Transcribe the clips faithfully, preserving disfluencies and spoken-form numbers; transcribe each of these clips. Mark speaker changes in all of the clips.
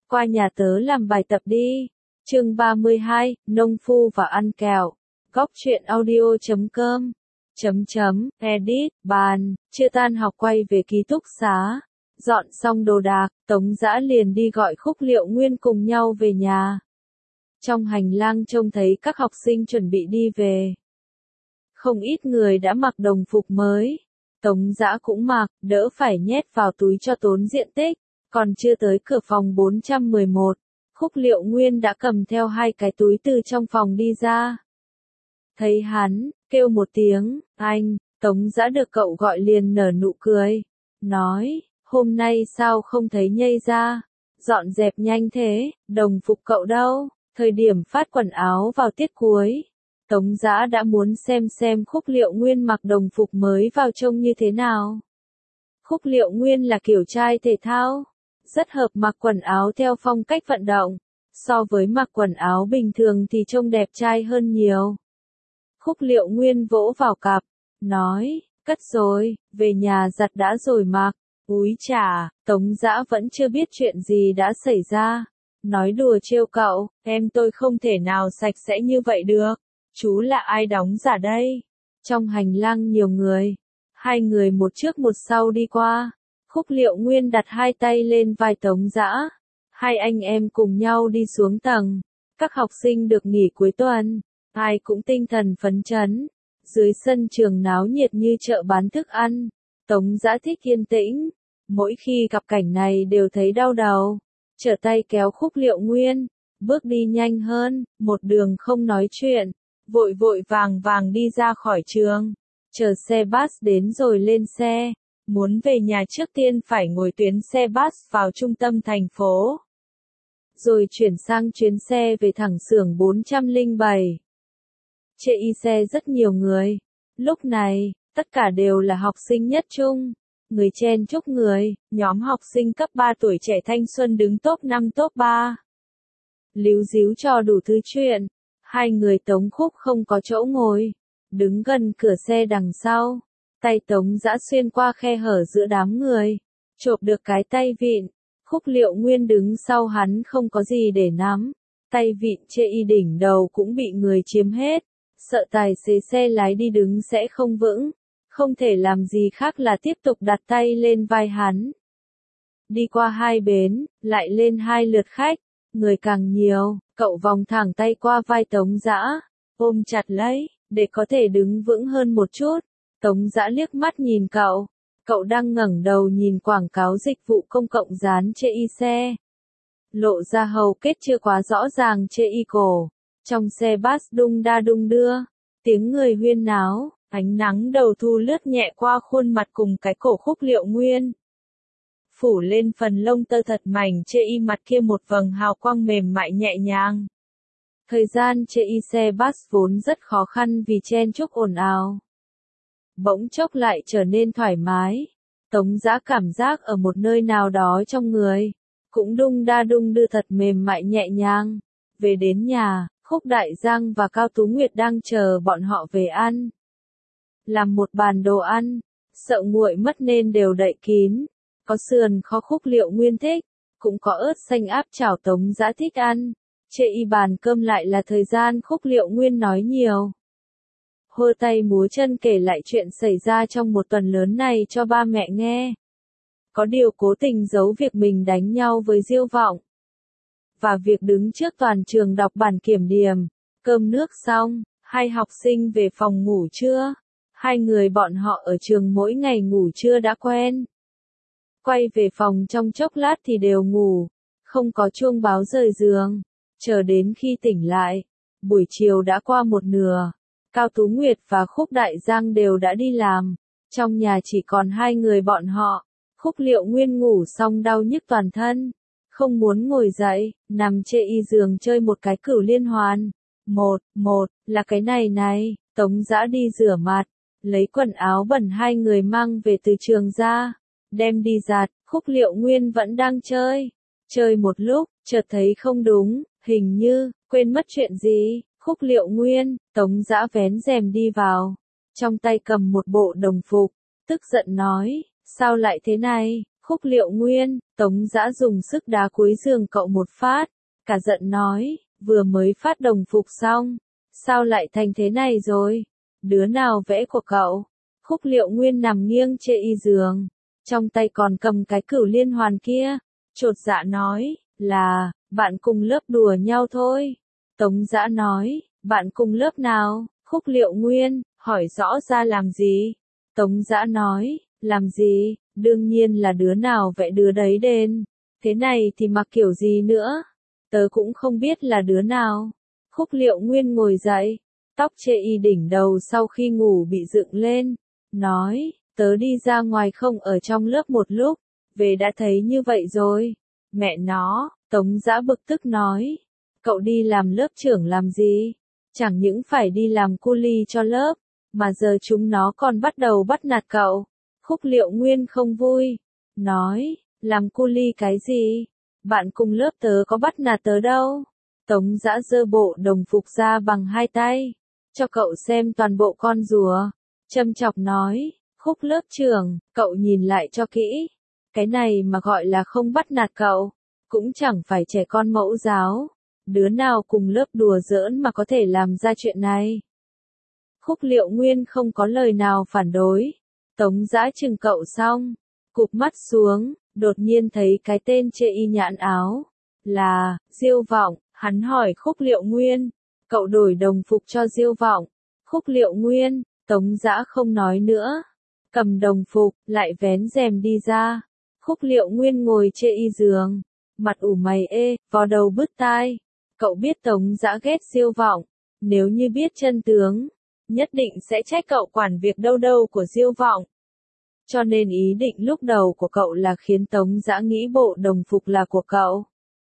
Speaker 1: qua nhà tớ làm bài tập đi. Chương ba mươi hai, nông phu và ăn kẹo. Góc truyện audio chấm com. Chấm chấm, edit, bàn, chưa tan học quay về ký túc xá. Dọn xong đồ đạc, Tống Dã liền đi gọi Khúc Liệu Nguyên cùng nhau về nhà. Trong hành lang trông thấy các học sinh chuẩn bị đi về. Không ít người đã mặc đồng phục mới. Tống Dã cũng mặc, đỡ phải nhét vào túi cho tốn diện tích. Còn chưa tới cửa phòng bốn trăm mười một, Khúc Liệu Nguyên đã cầm theo hai cái túi từ trong phòng đi ra. Thấy hắn, kêu một tiếng, anh, Tống Dã được cậu gọi liền nở nụ cười. Nói, hôm nay sao không thấy nhây ra, dọn dẹp nhanh thế, đồng phục cậu đâu, thời điểm phát quần áo vào tiết cuối. Tống Dã đã muốn xem xem Khúc Liệu Nguyên mặc đồng phục mới vào trông như thế nào. Khúc Liệu Nguyên là kiểu trai thể thao, rất hợp mặc quần áo theo phong cách vận động, so với mặc quần áo bình thường thì trông đẹp trai hơn nhiều. Khúc Liệu Nguyên vỗ vào cặp, nói, cất rồi, về nhà giặt đã rồi mặc. Úi chà, Tống Dã vẫn chưa biết chuyện gì đã xảy ra. Nói đùa trêu cậu, em tôi không thể nào sạch sẽ như vậy được. Chú là ai đóng giả đây? Trong hành lang nhiều người, hai người một trước một sau đi qua. Khúc Liệu Nguyên đặt hai tay lên vai Tống Dã. Hai anh em cùng nhau đi xuống tầng. Các học sinh được nghỉ cuối tuần, ai cũng tinh thần phấn chấn. Dưới sân trường náo nhiệt như chợ bán thức ăn. Tống Dã thích yên tĩnh. Mỗi khi gặp cảnh này đều thấy đau đầu. Trở tay kéo Khúc Liệu Nguyên, bước đi nhanh hơn, một đường không nói chuyện. Vội vội vàng vàng đi ra khỏi trường. Chờ xe bus đến rồi lên xe. Muốn về nhà trước tiên phải ngồi tuyến xe bus vào trung tâm thành phố. Rồi chuyển sang chuyến xe về thẳng xưởng bốn trăm lẻ bảy. Chê y xe rất nhiều người. Lúc này, tất cả đều là học sinh nhất trung. Người chen chúc người, nhóm học sinh cấp ba tuổi trẻ thanh xuân đứng top năm top ba. Líu díu cho đủ thứ chuyện. Hai người Tống Khúc không có chỗ ngồi. Đứng gần cửa xe đằng sau. Tay Tống Dã xuyên qua khe hở giữa đám người. Chộp được cái tay vịn. Khúc Liệu Nguyên đứng sau hắn không có gì để nắm. Tay vịn chê y đỉnh đầu cũng bị người chiếm hết. Sợ tài xế xe lái đi đứng sẽ không vững. Không thể làm gì khác là tiếp tục đặt tay lên vai hắn. Đi qua hai bến, lại lên hai lượt khách. Người càng nhiều, cậu vòng thẳng tay qua vai Tống Dã. Ôm chặt lấy, để có thể đứng vững hơn một chút. Tống Dã liếc mắt nhìn cậu. Cậu đang ngẩng đầu nhìn quảng cáo dịch vụ công cộng dán chê y xe. Lộ ra hầu kết chưa quá rõ ràng chê y cổ. Trong xe bus đung đa đung đưa. Tiếng người huyên náo. Ánh nắng đầu thu lướt nhẹ qua khuôn mặt cùng cái cổ Khúc Liệu Nguyên. Phủ lên phần lông tơ thật mảnh chê y mặt kia một vầng hào quang mềm mại nhẹ nhàng. Thời gian chê y xe bus vốn rất khó khăn vì chen chúc ồn ào. Bỗng chốc lại trở nên thoải mái. Tống Dã cảm giác ở một nơi nào đó trong người. Cũng đung đa đung đưa thật mềm mại nhẹ nhàng. Về đến nhà, Khúc Đại Giang và Cao Tú Nguyệt đang chờ bọn họ về ăn. Làm một bàn đồ ăn, sợ nguội mất nên đều đậy kín. Có sườn kho Khúc Liệu Nguyên thích, cũng có ớt xanh áp chảo Tống Dã thích ăn. Chê y bàn cơm lại là thời gian Khúc Liệu Nguyên nói nhiều. Hô tay múa chân kể lại chuyện xảy ra trong một tuần lớn này cho ba mẹ nghe. Có điều cố tình giấu việc mình đánh nhau với Diêu Vọng. Và việc đứng trước toàn trường đọc bản kiểm điểm. Cơm nước xong, hai học sinh về phòng ngủ trưa. Hai người bọn họ ở trường mỗi ngày ngủ trưa đã quen. Quay về phòng trong chốc lát thì đều ngủ. Không có chuông báo rời giường. Chờ đến khi tỉnh lại. Buổi chiều đã qua một nửa. Cao Tú Nguyệt và Khúc Đại Giang đều đã đi làm. Trong nhà chỉ còn hai người bọn họ. Khúc Liệu Nguyên ngủ xong đau nhức toàn thân. Không muốn ngồi dậy, nằm chê y giường chơi một cái cửu liên hoàn. Một, một, là cái này này, Tống Dã đi rửa mặt. Lấy quần áo bẩn hai người mang về từ trường ra. Đem đi giặt, Khúc Liệu Nguyên vẫn đang chơi. Chơi một lúc, chợt thấy không đúng, hình như, quên mất chuyện gì. Khúc Liệu Nguyên, Tống Dã vén rèm đi vào. Trong tay cầm một bộ đồng phục. Tức giận nói, sao lại thế này? Khúc Liệu Nguyên, Tống Dã dùng sức đá cuối giường cậu một phát, cả giận nói, vừa mới phát đồng phục xong, sao lại thành thế này rồi? Đứa nào vẽ của cậu? Khúc Liệu Nguyên nằm nghiêng trên y giường, trong tay còn cầm cái cửu liên hoàn kia, chột dạ nói, là, bạn cùng lớp đùa nhau thôi. Tống Dã nói, bạn cùng lớp nào? Khúc Liệu Nguyên, hỏi rõ ra làm gì? Tống Dã nói, làm gì, đương nhiên là đứa nào vẽ đứa đấy đền. Thế này thì mặc kiểu gì nữa? Tớ cũng không biết là đứa nào. Khúc Liệu Nguyên ngồi dậy, tóc chê y đỉnh đầu sau khi ngủ bị dựng lên, nói, tớ đi ra ngoài không ở trong lớp một lúc, về đã thấy như vậy rồi. Mẹ nó, Tống Dã bực tức nói, cậu đi làm lớp trưởng làm gì? Chẳng những phải đi làm cu li cho lớp, mà giờ chúng nó còn bắt đầu bắt nạt cậu. Khúc Liệu Nguyên không vui, nói, làm cu li cái gì? Bạn cùng lớp tớ có bắt nạt tớ đâu. Tống Dã giơ bộ đồng phục ra bằng hai tay, cho cậu xem toàn bộ con rùa, châm chọc nói, Khúc lớp trưởng, cậu nhìn lại cho kỹ, cái này mà gọi là không bắt nạt cậu, cũng chẳng phải trẻ con mẫu giáo, đứa nào cùng lớp đùa giỡn mà có thể làm ra chuyện này. Khúc Liệu Nguyên không có lời nào phản đối, Tống Dã chừng cậu xong, cụp mắt xuống, đột nhiên thấy cái tên trên y nhãn áo, là, Diêu Vọng, hắn hỏi Khúc Liệu Nguyên, cậu đổi đồng phục cho Diêu Vọng. Khúc Liệu Nguyên, Tống Dã không nói nữa, cầm đồng phục, lại vén rèm đi ra. Khúc Liệu Nguyên ngồi trên y giường, mặt ủ mày ê, vò đầu bứt tai. Cậu biết Tống Dã ghét Diêu Vọng, nếu như biết chân tướng, nhất định sẽ trách cậu quản việc đâu đâu của Diêu Vọng. Cho nên ý định lúc đầu của cậu là khiến Tống Dã nghĩ bộ đồng phục là của cậu.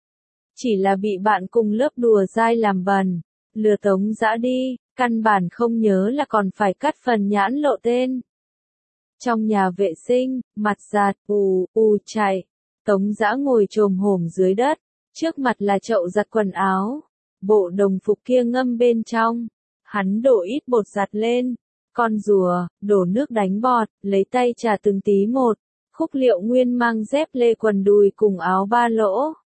Speaker 1: Chỉ là bị bạn cùng lớp đùa dai làm bần, lừa Tống Dã đi, căn bản không nhớ là còn phải cắt phần nhãn lộ tên. Trong nhà vệ sinh, mặt giạt, ù, ù chạy, Tống Dã ngồi chồm hổm dưới đất, trước mặt là chậu giặt quần áo, bộ đồng phục kia ngâm bên trong, hắn đổ ít bột giặt lên, con rùa, đổ nước đánh bọt, lấy tay chà từng tí một. Khúc Liệu Nguyên mang dép lê quần đùi cùng áo ba lỗ,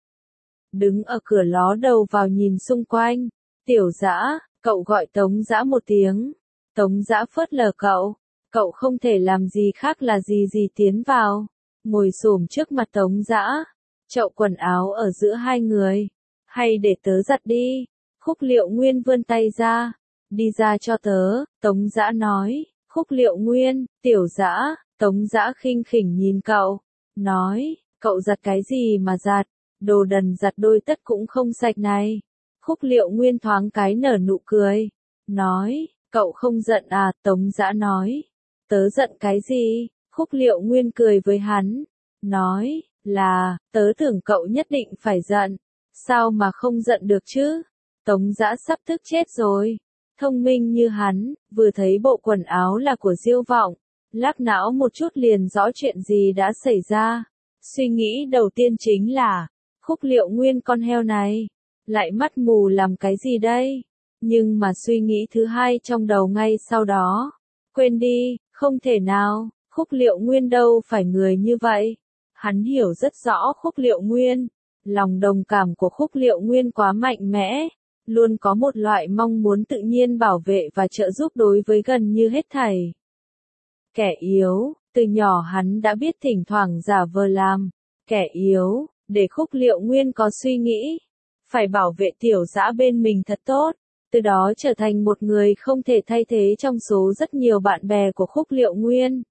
Speaker 1: đứng ở cửa ló đầu vào nhìn xung quanh. Tiểu Dã, cậu gọi Tống Dã một tiếng. Tống Dã phớt lờ cậu, cậu không thể làm gì khác là gì gì tiến vào, ngồi xổm trước mặt Tống Dã, chậu quần áo ở giữa hai người, hay để tớ giặt đi. Khúc Liệu Nguyên vươn tay ra, đi ra cho tớ. Tống Dã nói, Khúc Liệu Nguyên, Tiểu Dã. Tống Dã khinh khỉnh nhìn cậu, nói, cậu giặt cái gì mà giặt, đồ đần giặt đôi tất cũng không sạch này. Khúc Liệu Nguyên thoáng cái nở nụ cười, nói, cậu không giận à? Tống Dã nói, tớ giận cái gì? Khúc Liệu Nguyên cười với hắn, nói, là, tớ tưởng cậu nhất định phải giận, sao mà không giận được chứ? Tống Dã sắp tức chết rồi, thông minh như hắn, vừa thấy bộ quần áo là của Diêu Vọng, lắc não một chút liền rõ chuyện gì đã xảy ra. Suy nghĩ đầu tiên chính là, Khúc Liệu Nguyên con heo này, lại mắt mù làm cái gì đây? Nhưng mà suy nghĩ thứ hai trong đầu ngay sau đó, quên đi, không thể nào, Khúc Liệu Nguyên đâu phải người như vậy. Hắn hiểu rất rõ Khúc Liệu Nguyên, lòng đồng cảm của Khúc Liệu Nguyên quá mạnh mẽ, luôn có một loại mong muốn tự nhiên bảo vệ và trợ giúp đối với gần như hết thảy kẻ yếu. Từ nhỏ hắn đã biết thỉnh thoảng giả vờ làm kẻ yếu, để Khúc Liệu Nguyên có suy nghĩ, phải bảo vệ Tiểu Dã bên mình thật tốt, từ đó trở thành một người không thể thay thế trong số rất nhiều bạn bè của Khúc Liệu Nguyên.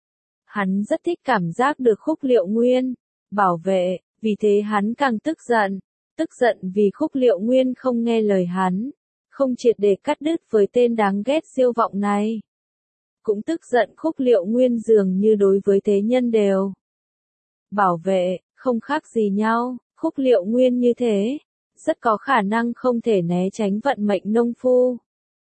Speaker 1: Hắn rất thích cảm giác được Khúc Liệu Nguyên bảo vệ, vì thế hắn càng tức giận, tức giận vì Khúc Liệu Nguyên không nghe lời hắn, không triệt để cắt đứt với tên đáng ghét Diêu Vọng này. Cũng tức giận Khúc Liệu Nguyên dường như đối với thế nhân đều bảo vệ, không khác gì nhau. Khúc Liệu Nguyên như thế, rất có khả năng không thể né tránh vận mệnh nông phu.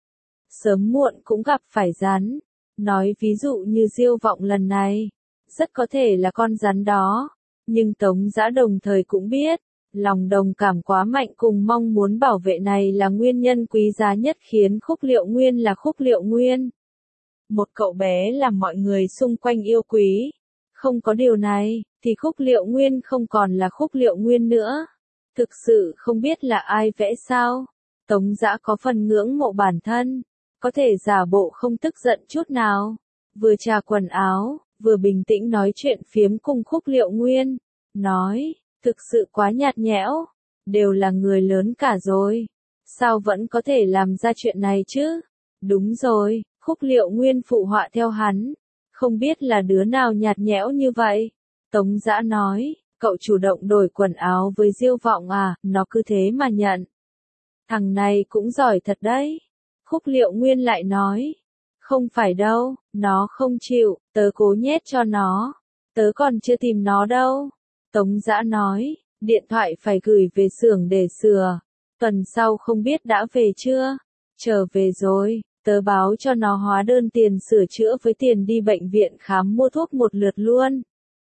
Speaker 1: Sớm muộn cũng gặp phải rắn. Nói ví dụ như Diêu Vọng lần này, rất có thể là con rắn đó. Nhưng Tống Dã đồng thời cũng biết, lòng đồng cảm quá mạnh cùng mong muốn bảo vệ này là nguyên nhân quý giá nhất khiến Khúc Liệu Nguyên là Khúc Liệu Nguyên. Một cậu bé làm mọi người xung quanh yêu quý. Không có điều này, thì Khúc Liệu Nguyên không còn là Khúc Liệu Nguyên nữa. Thực sự không biết là ai vẽ sao? Tống Dã có phần ngưỡng mộ bản thân, có thể giả bộ không tức giận chút nào, vừa chà quần áo, vừa bình tĩnh nói chuyện phiếm cùng Khúc Liệu Nguyên, nói, thực sự quá nhạt nhẽo, đều là người lớn cả rồi, sao vẫn có thể làm ra chuyện này chứ? Đúng rồi, Khúc Liệu Nguyên phụ họa theo hắn, không biết là đứa nào nhạt nhẽo như vậy. Tống Dã nói, cậu chủ động đổi quần áo với Diêu Vọng à, nó cứ thế mà nhận. Thằng này cũng giỏi thật đấy. Khúc Liệu Nguyên lại nói, không phải đâu, nó không chịu, tớ cố nhét cho nó, tớ còn chưa tìm nó đâu. Tống Dã nói, điện thoại phải gửi về xưởng để sửa, tuần sau không biết đã về chưa? Trở về rồi, tớ báo cho nó hóa đơn tiền sửa chữa với tiền đi bệnh viện khám mua thuốc một lượt luôn.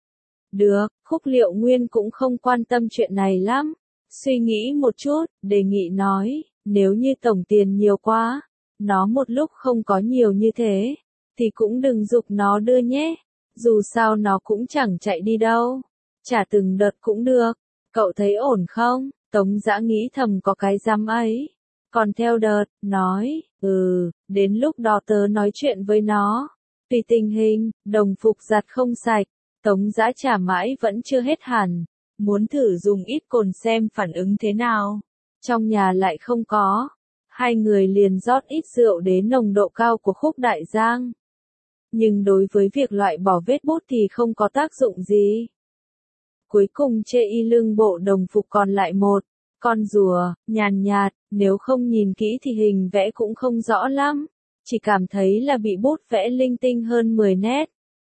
Speaker 1: Được, Khúc Liệu Nguyên cũng không quan tâm chuyện này lắm. Suy nghĩ một chút, đề nghị nói, nếu như tổng tiền nhiều quá, nó một lúc không có nhiều như thế, thì cũng đừng giục nó đưa nhé. Dù sao nó cũng chẳng chạy đi đâu. Trả từng đợt cũng được. Cậu thấy ổn không? Tống Dã nghĩ thầm có cái dám ấy. Còn theo đợt, nói, ừ, đến lúc đó tớ nói chuyện với nó. Tùy tình hình, đồng phục giặt không sạch. Tống Dã trả mãi vẫn chưa hết hẳn. Muốn thử dùng ít cồn xem phản ứng thế nào. Trong nhà lại không có. Hai người liền rót ít rượu đến nồng độ cao của Khúc Đại Giang. Nhưng đối với việc loại bỏ vết bút thì không có tác dụng gì. Cuối cùng chê y lưng bộ đồng phục còn lại một con rùa, nhàn nhạt, nếu không nhìn kỹ thì hình vẽ cũng không rõ lắm. Chỉ cảm thấy là bị bút vẽ linh tinh hơn mười nét.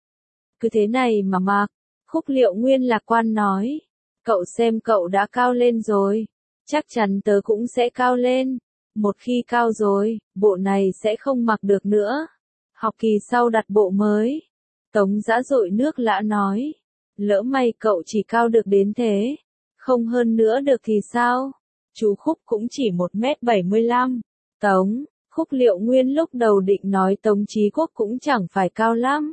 Speaker 1: Cứ thế này mà mặc. Khúc Liệu Nguyên lạc quan nói. Cậu xem cậu đã cao lên rồi. Chắc chắn tớ cũng sẽ cao lên. Một khi cao rồi, bộ này sẽ không mặc được nữa. Học kỳ sau đặt bộ mới. Tống Dã dội nước lã nói. Lỡ may cậu chỉ cao được đến thế. Không hơn nữa được thì sao? Chú Khúc cũng chỉ một mét bảy mươi lăm. Tống, Khúc Liệu Nguyên lúc đầu định nói Tống Chí Quốc cũng chẳng phải cao lắm.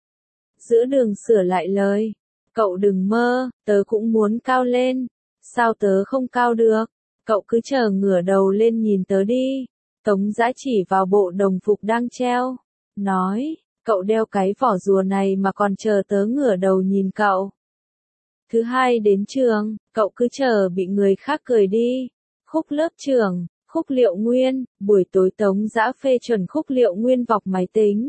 Speaker 1: Giữa đường sửa lại lời. Cậu đừng mơ, tớ cũng muốn cao lên. Sao tớ không cao được? Cậu cứ chờ ngửa đầu lên nhìn tớ đi. Tống Dã chỉ vào bộ đồng phục đang treo. Nói, cậu đeo cái vỏ rùa này mà còn chờ tớ ngửa đầu nhìn cậu. Thứ hai đến trường, cậu cứ chờ bị người khác cười đi. Khúc lớp trưởng, Khúc Liệu Nguyên, buổi tối Tống Dã phê chuẩn Khúc Liệu Nguyên vọc máy tính.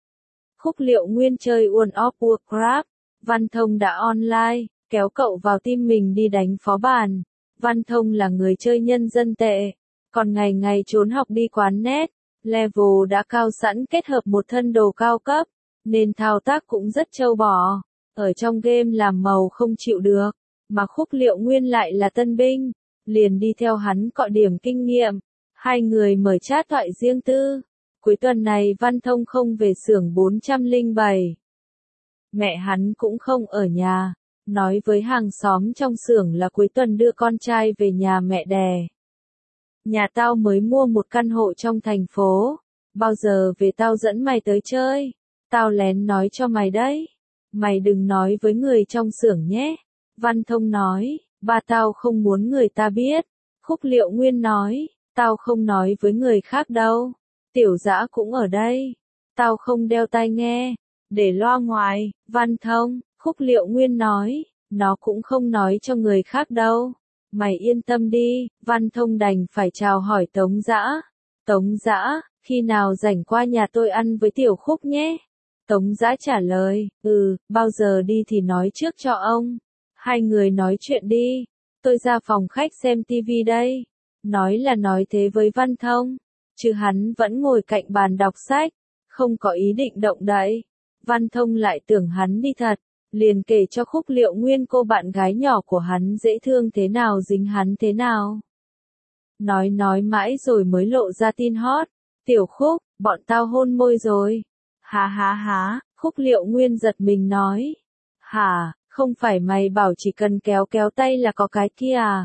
Speaker 1: Khúc Liệu Nguyên chơi World of Warcraft, Văn Thông đã online, kéo cậu vào team mình đi đánh phó bản. Văn Thông là người chơi nhân dân tệ, còn ngày ngày trốn học đi quán net, level đã cao sẵn kết hợp một thân đồ cao cấp, nên thao tác cũng rất trâu bò. Ở trong game làm màu không chịu được, mà Khúc Liệu Nguyên lại là tân binh, liền đi theo hắn cọ điểm kinh nghiệm. Hai người mở chat thoại riêng tư. Cuối tuần này Văn Thông không về xưởng bốn trăm lẻ bảy. Mẹ hắn cũng không ở nhà, nói với hàng xóm trong xưởng là cuối tuần đưa con trai về nhà mẹ đẻ. Nhà tao mới mua một căn hộ trong thành phố, bao giờ về tao dẫn mày tới chơi, tao lén nói cho mày đấy. Mày đừng nói với người trong xưởng nhé. Văn Thông nói, ba tao không muốn người ta biết. Khúc Liệu Nguyên nói, tao không nói với người khác đâu. Tiểu Dã cũng ở đây. Tao không đeo tai nghe, để loa ngoài. Văn Thông, Khúc Liệu Nguyên nói, nó cũng không nói cho người khác đâu. Mày yên tâm đi. Văn Thông đành phải chào hỏi Tống Dã. Tống Dã, khi nào rảnh qua nhà tôi ăn với Tiểu Khúc nhé. Tống Dã trả lời, ừ, bao giờ đi thì nói trước cho ông. Hai người nói chuyện đi. Tôi ra phòng khách xem tivi đây. Nói là nói thế với Văn Thông, chứ hắn vẫn ngồi cạnh bàn đọc sách, không có ý định động đậy. Văn Thông lại tưởng hắn đi thật, liền kể cho Khúc Liệu Nguyên cô bạn gái nhỏ của hắn dễ thương thế nào dính hắn thế nào. Nói nói mãi rồi mới lộ ra tin hot. Tiểu Khúc, bọn tao hôn môi rồi. Há há há, Khúc Liệu Nguyên giật mình nói. Hả, không phải mày bảo chỉ cần kéo kéo tay là có cái kia à?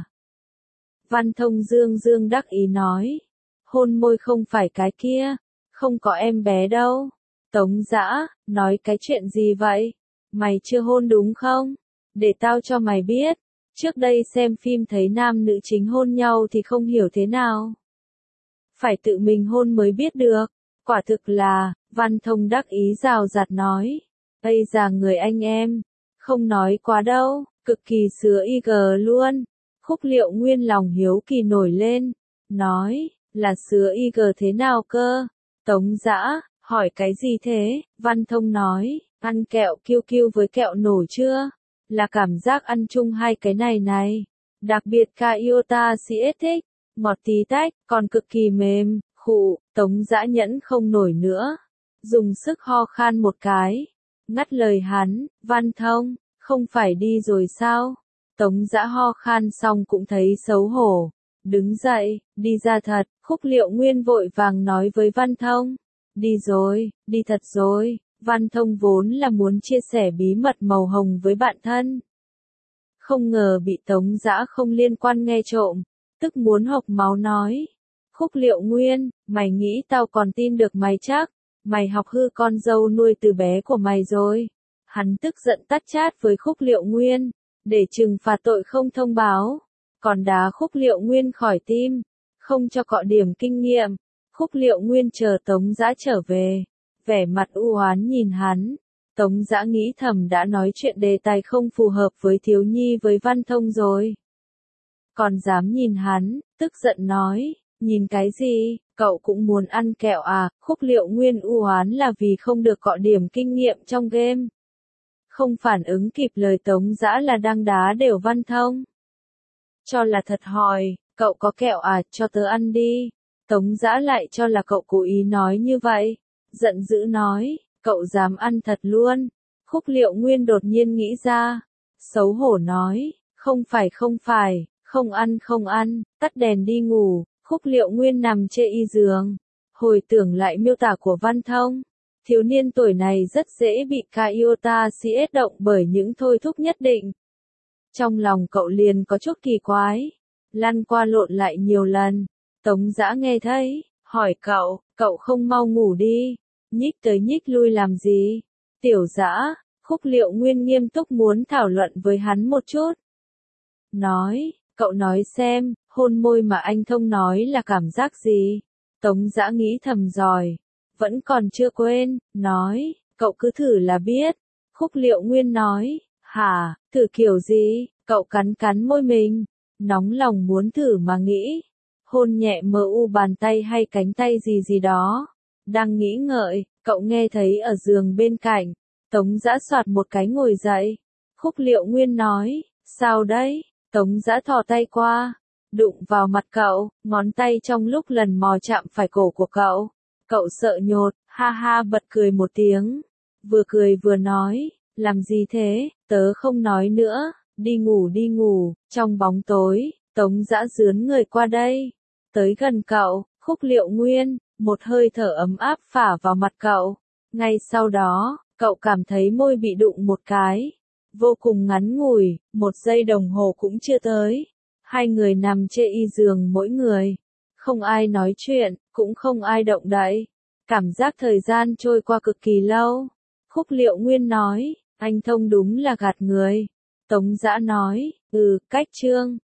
Speaker 1: Văn Thông dương dương đắc ý nói. Hôn môi không phải cái kia, không có em bé đâu. Tống Dã, nói cái chuyện gì vậy? Mày chưa hôn đúng không? để tao cho mày biết, trước đây xem phim thấy nam nữ chính hôn nhau thì không hiểu thế nào. Phải tự mình hôn mới biết được, quả thực là, Văn Thông đắc ý rào rạt nói. Ây già người anh em, không nói quá đâu, cực kỳ sứa i giê luôn. Khúc Liệu Nguyên lòng hiếu kỳ nổi lên, nói, là sứa i giê thế nào cơ? Tống Dã, hỏi cái gì thế? Văn Thông nói, ăn kẹo kiêu kiêu với kẹo nổ chưa? Là cảm giác ăn chung hai cái này này. Đặc biệt ca iota si ét thích, ngọt tí tách, còn cực kỳ mềm, khụ, Tống Dã nhẫn không nổi nữa. Dùng sức ho khan một cái. Ngắt lời hắn, Văn Thông, không phải đi rồi sao? Tống Dã ho khan xong cũng thấy xấu hổ. Đứng dậy, đi ra thật, Khúc Liệu Nguyên vội vàng nói với Văn Thông. Đi rồi, đi thật rồi, Văn Thông vốn là muốn chia sẻ bí mật màu hồng với bạn thân. Không ngờ bị Tống Dã không liên quan nghe trộm, tức muốn hộc máu nói. Khúc Liệu Nguyên, mày nghĩ tao còn tin được mày chắc, mày học hư con dâu nuôi từ bé của mày rồi. Hắn tức giận tát chát với Khúc Liệu Nguyên, để trừng phạt tội không thông báo, còn đá Khúc Liệu Nguyên khỏi tim, không cho cọ điểm kinh nghiệm. Khúc Liệu Nguyên chờ Tống Dã trở về, vẻ mặt u oán nhìn hắn. Tống Dã nghĩ thầm đã nói chuyện đề tài không phù hợp với thiếu nhi với Văn Thông rồi. Còn dám nhìn hắn, tức giận nói, nhìn cái gì, cậu cũng muốn ăn kẹo à? Khúc Liệu Nguyên u oán là vì không được cọ điểm kinh nghiệm trong game. Không phản ứng kịp lời Tống Dã là đang đá đều Văn Thông. Cho là thật hỏi, cậu có kẹo à, cho tớ ăn đi. Tống Dã lại cho là cậu cố ý nói như vậy. Giận dữ nói, cậu dám ăn thật luôn. Khúc Liệu Nguyên đột nhiên nghĩ ra. Xấu hổ nói, không phải không phải, không ăn không ăn, tắt đèn đi ngủ. Khúc Liệu Nguyên nằm trên y giường. Hồi tưởng lại miêu tả của Văn Thông. Thiếu niên tuổi này rất dễ bị ca iota si ét động bởi những thôi thúc nhất định. Trong lòng cậu liền có chút kỳ quái. Lăn qua lộn lại nhiều lần. Tống Dã nghe thấy, hỏi cậu, cậu không mau ngủ đi. Nhích tới nhích lui làm gì? Tiểu Dã, Khúc Liệu Nguyên nghiêm túc muốn thảo luận với hắn một chút. Nói, cậu nói xem, hôn môi mà anh Thông nói là cảm giác gì? Tống Dã nghĩ thầm giỏi, vẫn còn chưa quên, nói, cậu cứ thử là biết. Khúc Liệu Nguyên nói, hả, thử kiểu gì? Cậu cắn cắn môi mình, nóng lòng muốn thử mà nghĩ. Hôn nhẹ mờ u bàn tay hay cánh tay gì gì đó. Đang nghĩ ngợi, cậu nghe thấy ở giường bên cạnh. Tống Dã soạt một cái ngồi dậy. Khúc Liệu Nguyên nói, sao đấy? Tống Dã thò tay qua, đụng vào mặt cậu, ngón tay trong lúc lần mò chạm phải cổ của cậu. Cậu sợ nhột, ha ha bật cười một tiếng. Vừa cười vừa nói, làm gì thế, tớ không nói nữa, đi ngủ đi ngủ. Trong bóng tối, Tống Dã dướn người qua đây. Tới gần cậu, Khúc Liệu Nguyên, một hơi thở ấm áp phả vào mặt cậu. Ngay sau đó, cậu cảm thấy môi bị đụng một cái. Vô cùng ngắn ngủi, một giây đồng hồ cũng chưa tới. Hai người nằm trên y giường mỗi người. Không ai nói chuyện, cũng không ai động đậy. Cảm giác thời gian trôi qua cực kỳ lâu. Khúc Liệu Nguyên nói, anh Thông đúng là gạt người. Tống Dã nói, ừ, cách chương.